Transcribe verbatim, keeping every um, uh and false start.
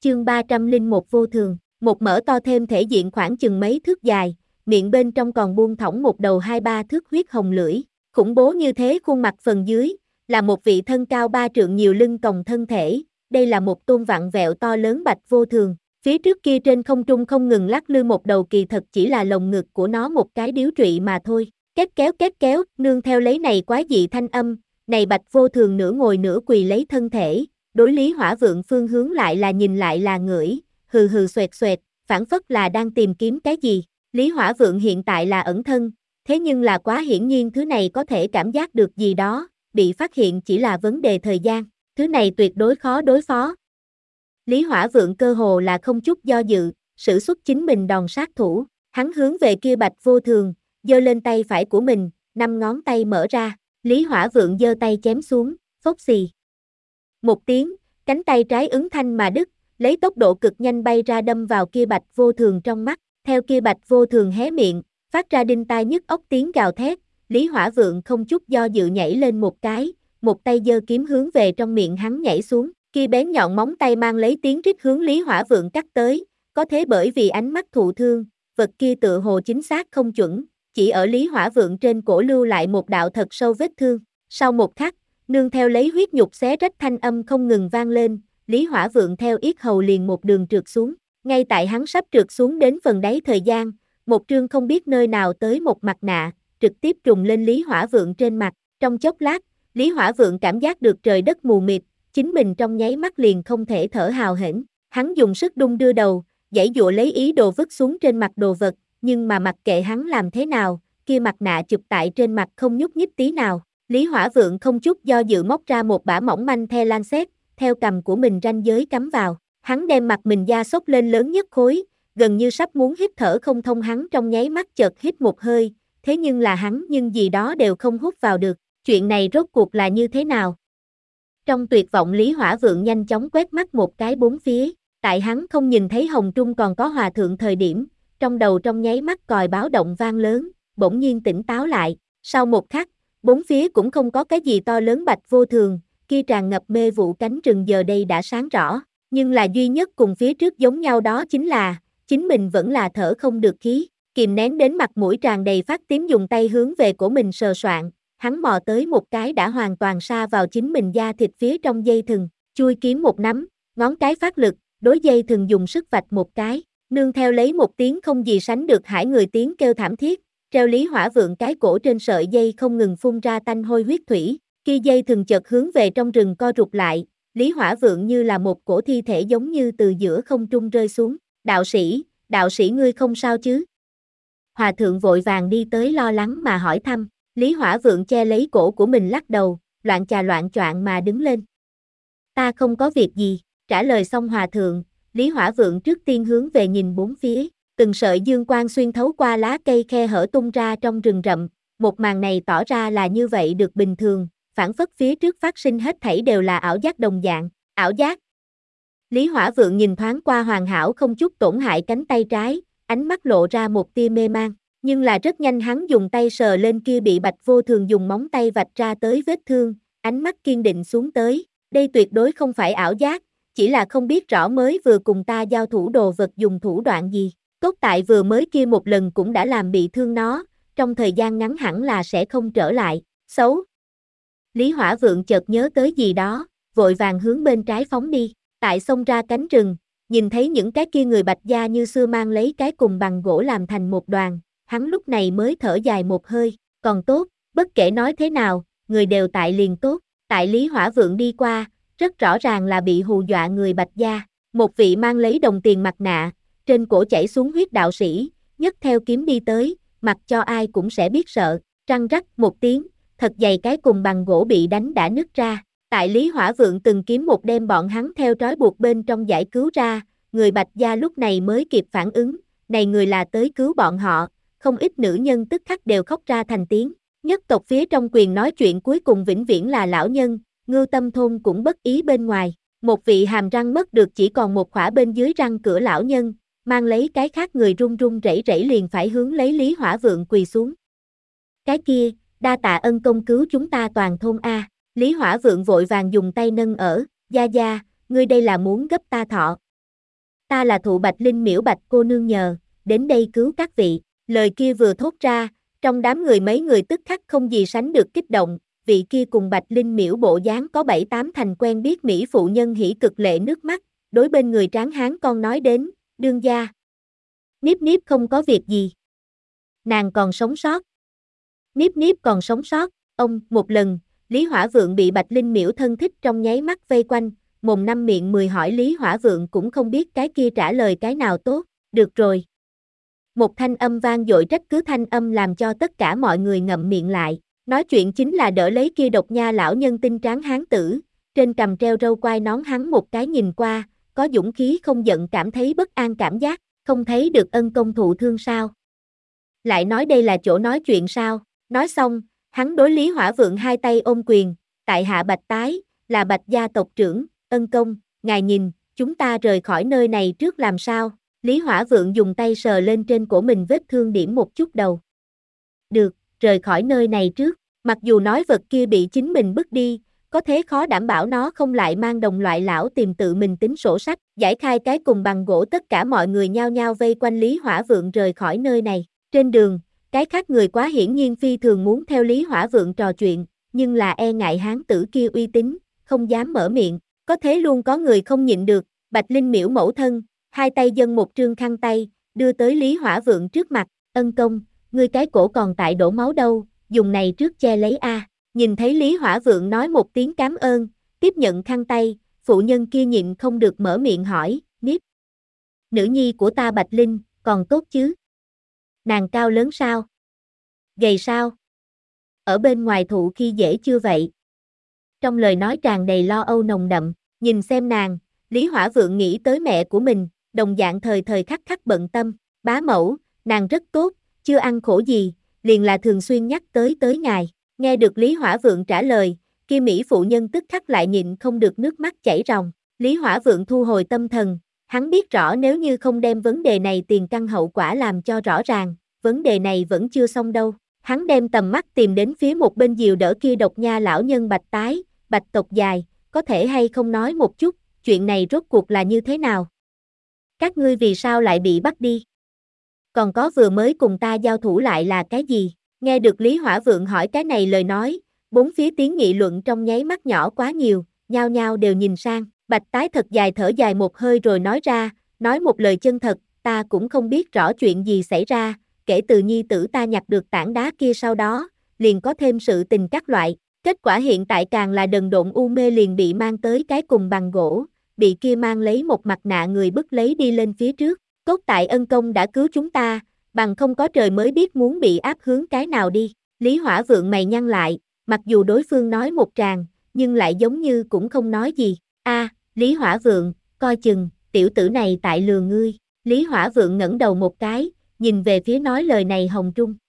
Chương ba trăm lẻ một vô thường, một mỡ to thêm thể diện khoảng chừng mấy thước dài, miệng bên trong còn buông thõng một đầu hai ba thước huyết hồng lưỡi, khủng bố như thế khuôn mặt phần dưới, là một vị thân cao ba trượng nhiều lưng còng thân thể, đây là một tôn vặn vẹo to lớn bạch vô thường, phía trước kia trên không trung không ngừng lắc lư một đầu kỳ thật chỉ là lồng ngực của nó một cái điếu trụy mà thôi, két kéo két kéo, nương theo lấy này quái dị thanh âm, này bạch vô thường nửa ngồi nửa quỳ lấy thân thể. Đối Lý Hỏa Vượng phương hướng lại là nhìn lại là ngửi, hừ hừ xoẹt xoẹt, phảng phất là đang tìm kiếm cái gì. Lý Hỏa Vượng hiện tại là ẩn thân, thế nhưng là quá hiển nhiên thứ này có thể cảm giác được gì đó, bị phát hiện chỉ là vấn đề thời gian, thứ này tuyệt đối khó đối phó. Lý Hỏa Vượng cơ hồ là không chút do dự, sử xuất chính mình đòn sát thủ, hắn hướng về kia bạch vô thường, giơ lên tay phải của mình, năm ngón tay mở ra, Lý Hỏa Vượng giơ tay chém xuống, phốc xì. Một tiếng, cánh tay trái ứng thanh mà đứt, lấy tốc độ cực nhanh bay ra đâm vào kia bạch vô thường trong mắt, theo kia bạch vô thường hé miệng, phát ra đinh tai nhức óc tiếng gào thét, Lý Hỏa Vượng không chút do dự nhảy lên một cái, một tay giơ kiếm hướng về trong miệng hắn nhảy xuống, kia bén nhọn móng tay mang lấy tiếng rít hướng Lý Hỏa Vượng cắt tới, có thế bởi vì ánh mắt thụ thương, vật kia tựa hồ chính xác không chuẩn, chỉ ở Lý Hỏa Vượng trên cổ lưu lại một đạo thật sâu vết thương, sau một khắc, nương theo lấy huyết nhục xé rách thanh âm không ngừng vang lên, Lý Hỏa Vượng theo yết hầu liền một đường trượt xuống, ngay tại hắn sắp trượt xuống đến phần đáy thời gian, một trương không biết nơi nào tới một mặt nạ, trực tiếp trùng lên Lý Hỏa Vượng trên mặt, trong chốc lát, Lý Hỏa Vượng cảm giác được trời đất mù mịt, chính mình trong nháy mắt liền không thể thở hào hển, hắn dùng sức đung đưa đầu, giãy giụa lấy ý đồ vứt xuống trên mặt đồ vật, nhưng mà mặc kệ hắn làm thế nào, kia mặt nạ chụp tại trên mặt không nhúc nhích tí nào. Lý Hỏa Vượng không chút do dự móc ra một bả mỏng manh the lancet, theo cầm của mình ranh giới cắm vào, hắn đem mặt mình da xốc lên lớn nhất khối, gần như sắp muốn hít thở không thông hắn trong nháy mắt chợt hít một hơi, thế nhưng là hắn nhưng gì đó đều không hút vào được, chuyện này rốt cuộc là như thế nào? Trong tuyệt vọng Lý Hỏa Vượng nhanh chóng quét mắt một cái bốn phía, tại hắn không nhìn thấy Hồng Trung còn có hòa thượng thời điểm, trong đầu trong nháy mắt còi báo động vang lớn, bỗng nhiên tỉnh táo lại, sau một khắc, bốn phía cũng không có cái gì to lớn bạch vô thường, kia tràn ngập mê vụ cánh rừng giờ đây đã sáng rõ, nhưng là duy nhất cùng phía trước giống nhau đó chính là, chính mình vẫn là thở không được khí, kìm nén đến mặt mũi tràn đầy phát tím dùng tay hướng về cổ mình sờ soạng, hắn mò tới một cái đã hoàn toàn sa vào chính mình da thịt phía trong dây thừng, chui kiếm một nắm, ngón cái phát lực, đối dây thừng dùng sức vạch một cái, nương theo lấy một tiếng không gì sánh được hãi người tiếng kêu thảm thiết. Treo Lý Hỏa Vượng cái cổ trên sợi dây không ngừng phun ra tanh hôi huyết thủy, kia dây thường chợt hướng về trong rừng co rụt lại, Lý Hỏa Vượng như là một cổ thi thể giống như từ giữa không trung rơi xuống, đạo sĩ, đạo sĩ ngươi không sao chứ? Hòa thượng vội vàng đi tới lo lắng mà hỏi thăm, Lý Hỏa Vượng che lấy cổ của mình lắc đầu, loạn trà loạn choạng mà đứng lên. Ta không có việc gì, trả lời xong hòa thượng, Lý Hỏa Vượng trước tiên hướng về nhìn bốn phía. Từng sợi dương quang xuyên thấu qua lá cây khe hở tung ra trong rừng rậm, một màn này tỏ ra là như vậy được bình thường, phản phất phía trước phát sinh hết thảy đều là ảo giác đồng dạng, ảo giác. Lý Hỏa Vượng nhìn thoáng qua hoàn hảo không chút tổn hại cánh tay trái, ánh mắt lộ ra một tia mê man, nhưng là rất nhanh hắn dùng tay sờ lên kia bị bạch vô thường dùng móng tay vạch ra tới vết thương, ánh mắt kiên định xuống tới, đây tuyệt đối không phải ảo giác, chỉ là không biết rõ mới vừa cùng ta giao thủ đồ vật dùng thủ đoạn gì. Cốt tại vừa mới kia một lần cũng đã làm bị thương nó, trong thời gian ngắn hẳn là sẽ không trở lại, xấu. Lý Hỏa Vượng chợt nhớ tới gì đó, vội vàng hướng bên trái phóng đi, tại xông ra cánh rừng, nhìn thấy những cái kia người bạch da như xưa mang lấy cái cùng bằng gỗ làm thành một đoàn, hắn lúc này mới thở dài một hơi, còn tốt, bất kể nói thế nào, người đều tại liền tốt, tại Lý Hỏa Vượng đi qua, rất rõ ràng là bị hù dọa người bạch da, một vị mang lấy đồng tiền mặt nạ, trên cổ chảy xuống huyết đạo sĩ, nhấc theo kiếm đi tới, mặc cho ai cũng sẽ biết sợ, răng rắc một tiếng, thật dày cái cùng bằng gỗ bị đánh đã nứt ra, tại Lý Hỏa Vượng từng kiếm một đem bọn hắn theo trói buộc bên trong giải cứu ra, người bạch gia lúc này mới kịp phản ứng, này người là tới cứu bọn họ, không ít nữ nhân tức khắc đều khóc ra thành tiếng, nhất tộc phía trong quyền nói chuyện cuối cùng vĩnh viễn là lão nhân, Ngưu Tâm Thôn cũng bất ý bên ngoài, một vị hàm răng mất được chỉ còn một khỏa bên dưới răng cửa lão nhân, mang lấy cái khác người run run rẩy rẩy liền phải hướng lấy Lý Hỏa Vượng quỳ xuống. Cái kia, đa tạ ân công cứu chúng ta toàn thôn a. Lý Hỏa Vượng vội vàng dùng tay nâng ở, gia gia, ngươi đây là muốn gấp ta thọ. ta là thụ Bạch Linh miễu Bạch cô nương nhờ, đến đây cứu các vị. Lời kia vừa thốt ra, trong đám người mấy người tức khắc không gì sánh được kích động, vị kia cùng Bạch Linh miễu bộ dáng có bảy tám thành quen biết Mỹ phụ nhân hỉ cực lệ nước mắt, đối bên người tráng hán con nói đến, đương gia. Niếp Niếp không có việc gì. Nàng còn sống sót. Niếp Niếp còn sống sót, ông, một lần, Lý Hỏa Vượng bị Bạch Linh miễu thân thích trong nháy mắt vây quanh, mồm năm miệng mười hỏi Lý Hỏa Vượng cũng không biết cái kia trả lời cái nào tốt, được rồi. Một thanh âm vang dội trách cứ thanh âm làm cho tất cả mọi người ngậm miệng lại, nói chuyện chính là đỡ lấy kia độc nha lão nhân tinh tráng hán tử, trên cằm treo râu quai nón hắn một cái nhìn qua, có dũng khí không giận cảm thấy bất an cảm giác, không thấy được ân công thụ thương sao. Lại nói đây là chỗ nói chuyện sao, nói xong, hắn đối Lý Hỏa Vượng hai tay ôm quyền, tại hạ Bạch Tái, là Bạch gia tộc trưởng, ân công, ngài nhìn, chúng ta rời khỏi nơi này trước làm sao, Lý Hỏa Vượng dùng tay sờ lên trên cổ mình vết thương điểm một chút đầu. Được, rời khỏi nơi này trước, mặc dù nói vật kia bị chính mình bức đi, có thế khó đảm bảo nó không lại mang đồng loại lão tìm tự mình tính sổ sách, giải khai cái cùng bằng gỗ tất cả mọi người nhao nhao vây quanh Lý Hỏa Vượng rời khỏi nơi này, trên đường, cái khác người quá hiển nhiên phi thường muốn theo Lý Hỏa Vượng trò chuyện, nhưng là e ngại hán tử kia uy tín, không dám mở miệng, có thế luôn có người không nhịn được, Bạch Linh miễu mẫu thân, hai tay dâng một trương khăn tay, đưa tới Lý Hỏa Vượng trước mặt, ân công, ngươi cái cổ còn tại đổ máu đâu, dùng này trước che lấy a. Nhìn thấy Lý Hỏa Vượng nói một tiếng cảm ơn, tiếp nhận khăn tay, phụ nhân kia nhịn không được mở miệng hỏi, Niếp. Nữ nhi của ta Bạch Linh, còn tốt chứ? Nàng cao lớn sao? Gầy sao? Ở bên ngoài thụ khi dễ chưa vậy? Trong lời nói tràn đầy lo âu nồng đậm, nhìn xem nàng, Lý Hỏa Vượng nghĩ tới mẹ của mình, đồng dạng thời thời khắc khắc bận tâm, bá mẫu, nàng rất tốt, chưa ăn khổ gì, liền là thường xuyên nhắc tới tới ngài. Nghe được Lý Hỏa Vượng trả lời, kia Mỹ phụ nhân tức khắc lại nhịn không được nước mắt chảy ròng. Lý Hỏa Vượng thu hồi tâm thần, hắn biết rõ nếu như không đem vấn đề này tiền căn hậu quả làm cho rõ ràng, vấn đề này vẫn chưa xong đâu. Hắn đem tầm mắt tìm đến phía một bên dìu đỡ kia độc nha lão nhân Bạch Tái, Bạch tộc dài, có thể hay không nói một chút, chuyện này rốt cuộc là như thế nào? Các ngươi vì sao lại bị bắt đi? Còn có vừa mới cùng ta giao thủ lại là cái gì? Nghe được Lý Hỏa Vượng hỏi cái này lời nói, bốn phía tiếng nghị luận trong nháy mắt nhỏ quá nhiều, nhao nhao đều nhìn sang, Bạch Tái thật dài thở dài một hơi rồi nói ra, nói một lời chân thật, ta cũng không biết rõ chuyện gì xảy ra, kể từ nhi tử ta nhặt được tảng đá kia sau đó, liền có thêm sự tình các loại, kết quả hiện tại càng là đần độn u mê liền bị mang tới cái cùng bằng gỗ, bị kia mang lấy một mặt nạ người bức lấy đi lên phía trước, cốt tại ân công đã cứu chúng ta, bằng không có trời mới biết muốn bị áp hướng cái nào đi. Lý Hỏa Vượng mày nhăn lại, mặc dù đối phương nói một tràng, nhưng lại giống như cũng không nói gì. A, Lý Hỏa Vượng, coi chừng, tiểu tử này tại lừa ngươi. Lý Hỏa Vượng ngẩng đầu một cái, nhìn về phía nói lời này Hồng Trung.